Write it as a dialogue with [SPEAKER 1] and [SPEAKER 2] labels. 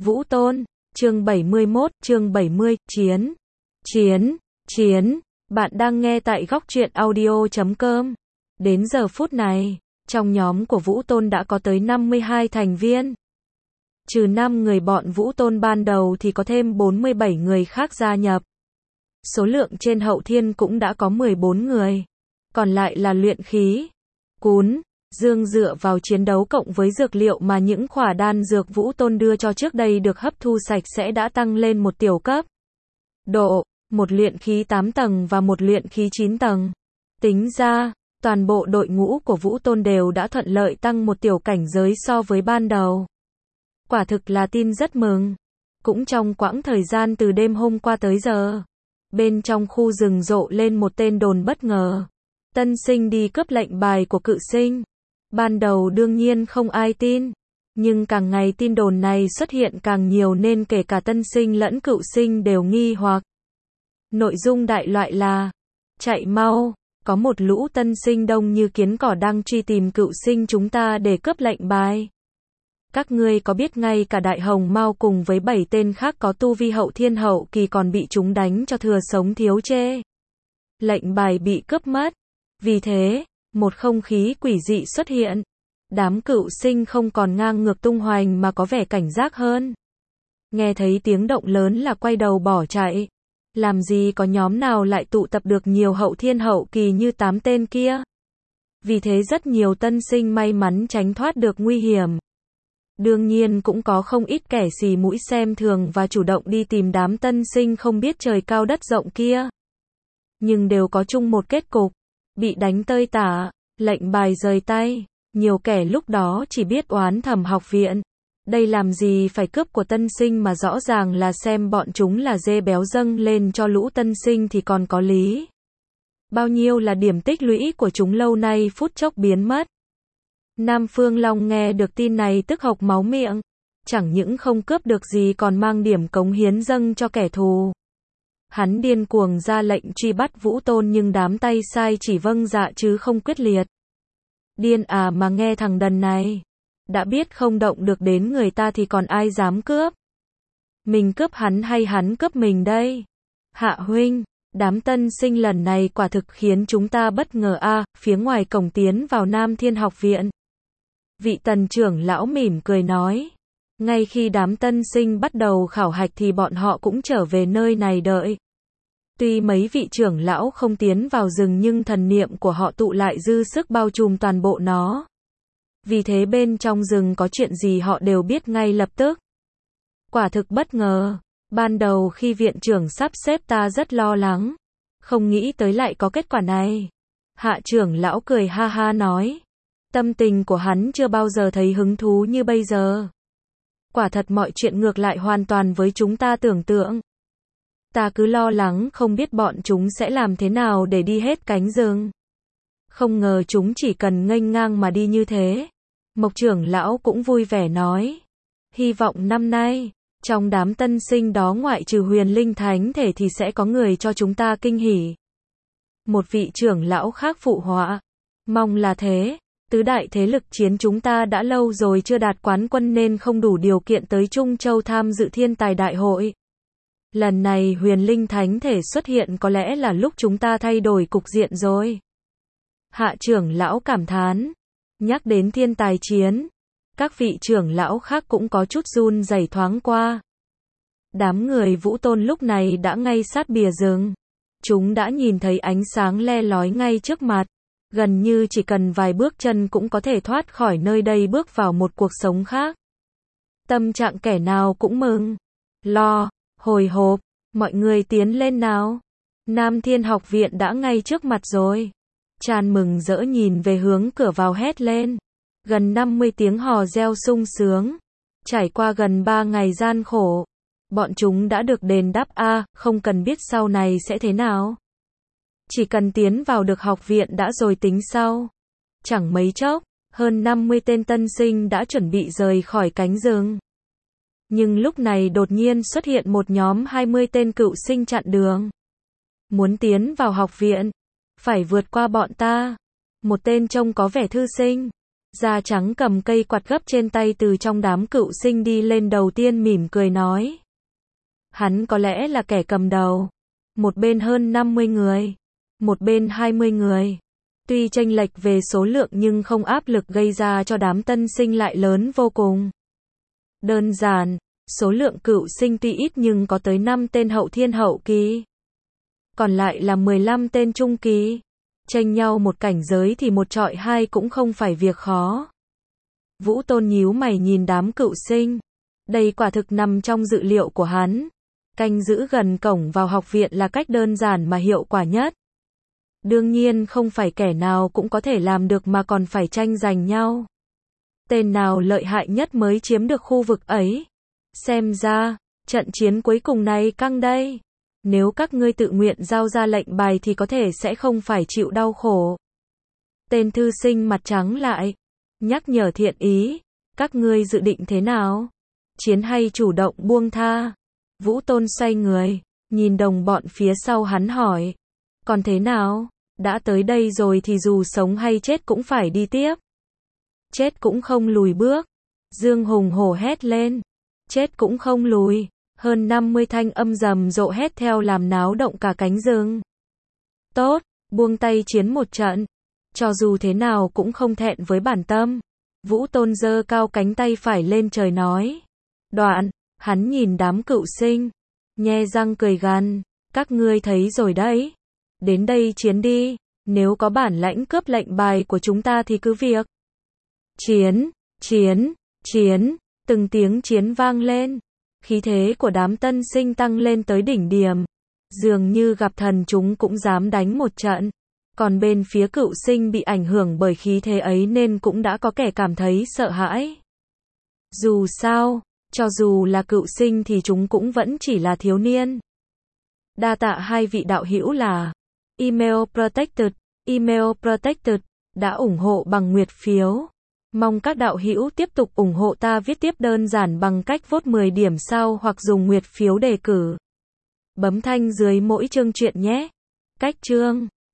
[SPEAKER 1] Vũ Tôn, chương 71, chương 70, chiến, chiến, chiến. Bạn đang nghe tại góc truyện audio.com. Đến giờ phút này, trong nhóm của Vũ Tôn đã có tới 52 thành viên. Trừ 5 người bọn Vũ Tôn ban đầu thì có thêm 47 người khác gia nhập. Số lượng trên hậu thiên cũng đã có 14 người. Còn lại là luyện khí, cún, dương dựa vào chiến đấu cộng với dược liệu mà những khỏa đan dược Vũ Tôn đưa cho trước đây được hấp thu sạch sẽ đã tăng lên một tiểu cấp. Độ, một luyện khí 8 tầng và một luyện khí 9 tầng. Tính ra, toàn bộ đội ngũ của Vũ Tôn đều đã thuận lợi tăng một tiểu cảnh giới so với ban đầu. Quả thực là tin rất mừng. Cũng trong quãng thời gian từ đêm hôm qua tới giờ, bên trong khu rừng rộ lên một tên đồn bất ngờ. Tân sinh đi cướp lệnh bài của cự sinh. Ban đầu đương nhiên không ai tin, nhưng càng ngày tin đồn này xuất hiện càng nhiều nên kể cả tân sinh lẫn cựu sinh đều nghi hoặc. Nội dung đại loại là: chạy mau, có một lũ tân sinh đông như kiến cỏ đang truy tìm cựu sinh chúng ta để cướp lệnh bài. Các ngươi có biết ngay cả Đại Hồng Mao cùng với 7 tên khác có tu vi hậu thiên hậu kỳ còn bị chúng đánh cho thừa sống thiếu chê. Lệnh bài bị cướp mất. Vì thế, một không khí quỷ dị xuất hiện. Đám cựu sinh không còn ngang ngược tung hoành mà có vẻ cảnh giác hơn. Nghe thấy tiếng động lớn là quay đầu bỏ chạy. Làm gì có nhóm nào lại tụ tập được nhiều hậu thiên hậu kỳ như 8 tên kia. Vì thế rất nhiều tân sinh may mắn tránh thoát được nguy hiểm. Đương nhiên cũng có không ít kẻ xì mũi xem thường và chủ động đi tìm đám tân sinh không biết trời cao đất rộng kia. Nhưng đều có chung một kết cục. Bị đánh tơi tả, lệnh bài rời tay. Nhiều kẻ lúc đó chỉ biết oán thầm học viện. Đây làm gì phải cướp của tân sinh mà rõ ràng là xem bọn chúng là dê béo dâng lên cho lũ tân sinh thì còn có lý. Bao nhiêu là điểm tích lũy của chúng lâu nay phút chốc biến mất. Nam Phương Long nghe được tin này tức hộc máu miệng. Chẳng những không cướp được gì còn mang điểm cống hiến dâng cho kẻ thù. Hắn điên cuồng ra lệnh truy bắt Vũ Tôn nhưng đám tay sai chỉ vâng dạ chứ không quyết liệt. Điên à mà nghe thằng đần này. Đã biết không động được đến người ta thì còn ai dám cướp. Mình cướp hắn hay hắn cướp mình đây? Hạ huynh, đám tân sinh lần này quả thực khiến chúng ta bất ngờ a. Phía ngoài cổng tiến vào Nam Thiên Học Viện. Vị tần trưởng lão mỉm cười nói. Ngay khi đám tân sinh bắt đầu khảo hạch thì bọn họ cũng trở về nơi này đợi. Tuy mấy vị trưởng lão không tiến vào rừng nhưng thần niệm của họ tụ lại dư sức bao trùm toàn bộ nó. Vì thế bên trong rừng có chuyện gì họ đều biết ngay lập tức. Quả thực bất ngờ. Ban đầu khi viện trưởng sắp xếp ta rất lo lắng. Không nghĩ tới lại có kết quả này. Hạ trưởng lão cười ha ha nói. Tâm tình của hắn chưa bao giờ thấy hứng thú như bây giờ. Quả thật mọi chuyện ngược lại hoàn toàn với chúng ta tưởng tượng. Ta cứ lo lắng không biết bọn chúng sẽ làm thế nào để đi hết cánh rừng. Không ngờ chúng chỉ cần nghênh ngang mà đi như thế. Mộc trưởng lão cũng vui vẻ nói. Hy vọng năm nay, trong đám tân sinh đó ngoại trừ huyền linh thánh thể thì sẽ có người cho chúng ta kinh hỉ. Một vị trưởng lão khác phụ họa. Mong là thế. Tứ đại thế lực chiến chúng ta đã lâu rồi chưa đạt quán quân nên không đủ điều kiện tới Trung Châu tham dự thiên tài đại hội. Lần này huyền linh thánh thể xuất hiện có lẽ là lúc chúng ta thay đổi cục diện rồi. Hạ trưởng lão cảm thán. Nhắc đến thiên tài chiến, các vị trưởng lão khác cũng có chút run rẩy thoáng qua. Đám người Vũ Tôn lúc này đã ngay sát bìa rừng. Chúng đã nhìn thấy ánh sáng le lói ngay trước mặt. Gần như chỉ cần vài bước chân cũng có thể thoát khỏi nơi đây bước vào một cuộc sống khác. Tâm trạng kẻ nào cũng mừng, lo, hồi hộp, mọi người tiến lên nào. Nam Thiên Học Viện đã ngay trước mặt rồi. Tràn mừng rỡ nhìn về hướng cửa vào hét lên. Gần 50 tiếng hò reo sung sướng. Trải qua gần 3 ngày gian khổ. Bọn chúng đã được đền đáp không cần biết sau này sẽ thế nào. Chỉ cần tiến vào được học viện đã rồi tính sau. Chẳng mấy chốc, hơn 50 tên tân sinh đã chuẩn bị rời khỏi cánh rừng. Nhưng lúc này đột nhiên xuất hiện một nhóm 20 tên cựu sinh chặn đường. Muốn tiến vào học viện, phải vượt qua bọn ta. Một tên trông có vẻ thư sinh, Da trắng cầm cây quạt gấp trên tay từ trong đám cựu sinh đi lên đầu tiên mỉm cười nói. Hắn có lẽ là kẻ cầm đầu. Một bên hơn 50 người. Một bên 20 người. Tuy chênh lệch về số lượng nhưng không áp lực gây ra cho đám tân sinh lại lớn vô cùng. Đơn giản, số lượng cựu sinh tuy ít nhưng có tới 5 tên hậu thiên hậu kỳ. Còn lại là 15 tên trung kỳ. Chênh nhau một cảnh giới thì một trọi hai cũng không phải việc khó. Vũ Tôn nhíu mày nhìn đám cựu sinh. Đây quả thực nằm trong dự liệu của hắn. Canh giữ gần cổng vào học viện là cách đơn giản mà hiệu quả nhất. Đương nhiên không phải kẻ nào cũng có thể làm được mà còn phải tranh giành nhau. Tên nào lợi hại nhất mới chiếm được khu vực ấy. Xem ra, trận chiến cuối cùng này căng đây. Nếu các ngươi tự nguyện giao ra lệnh bài thì có thể sẽ không phải chịu đau khổ. Tên thư sinh mặt trắng lại. Nhắc nhở thiện ý. Các ngươi dự định thế nào? Chiến hay chủ động buông tha? Vũ Tôn xoay người. Nhìn đồng bọn phía sau hắn hỏi. Còn thế nào? Đã tới đây rồi thì dù sống hay chết cũng phải đi tiếp. Chết cũng không lùi bước. Dương hùng hổ hét lên. Chết cũng không lùi. Hơn 50 thanh âm rầm rộ hét theo làm náo động cả cánh rừng. Tốt, buông tay chiến một trận. Cho dù thế nào cũng không thẹn với bản tâm. Vũ Tôn giơ cao cánh tay phải lên trời nói. Đoạn, hắn nhìn đám cựu sinh. Nhe răng cười gằn. Các ngươi thấy rồi đấy. Đến đây chiến đi. Nếu có bản lãnh cướp lệnh bài của chúng ta thì cứ việc. Chiến, chiến, chiến. Từng tiếng chiến vang lên. Khí thế của đám tân sinh tăng lên tới đỉnh điểm. Dường như gặp thần chúng cũng dám đánh một trận. Còn bên phía cựu sinh bị ảnh hưởng bởi khí thế ấy nên cũng đã có kẻ cảm thấy sợ hãi. Dù sao, cho dù là cựu sinh thì chúng cũng vẫn chỉ là thiếu niên. Đa tạ hai vị đạo hữu là Email Protected đã ủng hộ bằng nguyệt phiếu. Mong các đạo hữu tiếp tục ủng hộ ta viết tiếp đơn giản bằng cách vote 10 điểm sao hoặc dùng nguyệt phiếu đề cử. Bấm thanh dưới mỗi chương truyện nhé. Cách chương